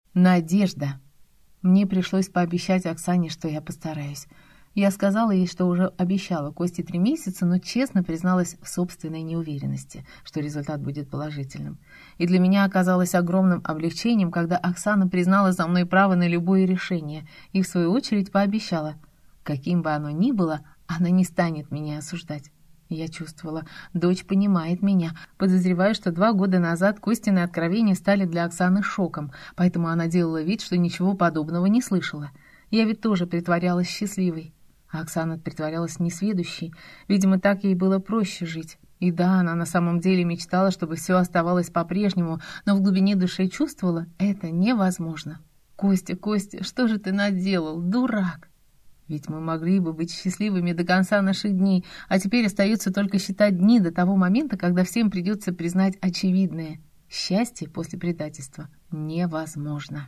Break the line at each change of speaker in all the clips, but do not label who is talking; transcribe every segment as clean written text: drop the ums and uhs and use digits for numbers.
Надежда. Мне пришлось пообещать Оксане, что я постараюсь. Я сказала ей, что уже обещала Косте 3 месяца, но честно призналась в собственной неуверенности, что результат будет положительным. И для меня оказалось огромным облегчением, когда Оксана признала за мной право на любое решение и, в свою очередь, пообещала, каким бы оно ни было, она не станет меня осуждать. Я чувствовала, дочь понимает меня. Подозреваю, что 2 года назад Костины откровения стали для Оксаны шоком, поэтому она делала вид, что ничего подобного не слышала. Я ведь тоже притворялась счастливой. А Оксана притворялась несведущей. Видимо, так ей было проще жить. И да, она на самом деле мечтала, чтобы все оставалось по-прежнему, но в глубине души чувствовала, это невозможно. «Костя, Костя, что же ты наделал, дурак?» Ведь мы могли бы быть счастливыми до конца наших дней, а теперь остается только считать дни до того момента, когда всем придется признать очевидное. Счастье после предательства невозможно.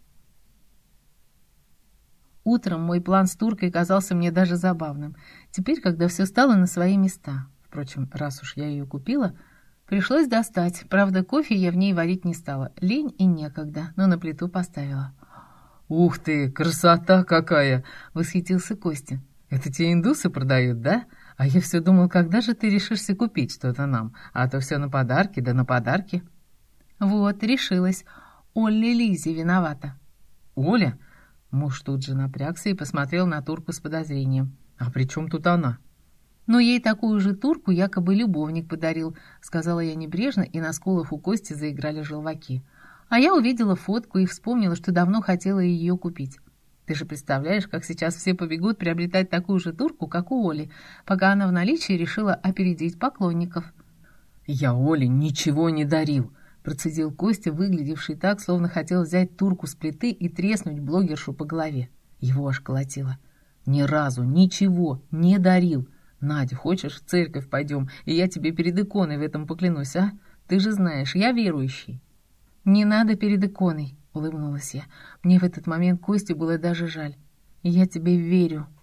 Утром мой план с туркой казался мне даже забавным. Теперь, когда все стало на свои места, впрочем, раз уж я ее купила, пришлось достать. Правда, кофе я в ней варить не стала. Лень и некогда, но на плиту поставила.
«Ух ты, красота какая!» — восхитился Костя. «Это те индусы продают, да? А я все думал, когда же ты решишься купить что-то нам? А то все на подарки, да на подарки».
Вот, решилась. Олли Лизи виновата.
«Оля?» Муж тут же напрягся и посмотрел на турку с подозрением. «А при чем тут она?»
«Но ей такую же турку якобы любовник подарил», — сказала я небрежно, и на скулах у Кости заиграли желваки. А я увидела фотку и вспомнила, что давно хотела ее купить. Ты же представляешь, как сейчас все побегут приобретать такую же турку, как у Оли, пока она в наличии решила опередить поклонников.
«Я Оле ничего не дарил», — процедил Костя, выглядевший так, словно хотел взять турку с плиты и треснуть блогершу по голове. Его аж колотило. «Ни разу ничего не дарил. Надя, хочешь, в церковь пойдем, и я тебе перед иконой в этом поклянусь, а? Ты же знаешь, я верующий».
«Не надо перед иконой», — улыбнулась я. Мне в этот момент Косте было даже жаль. «Я тебе верю».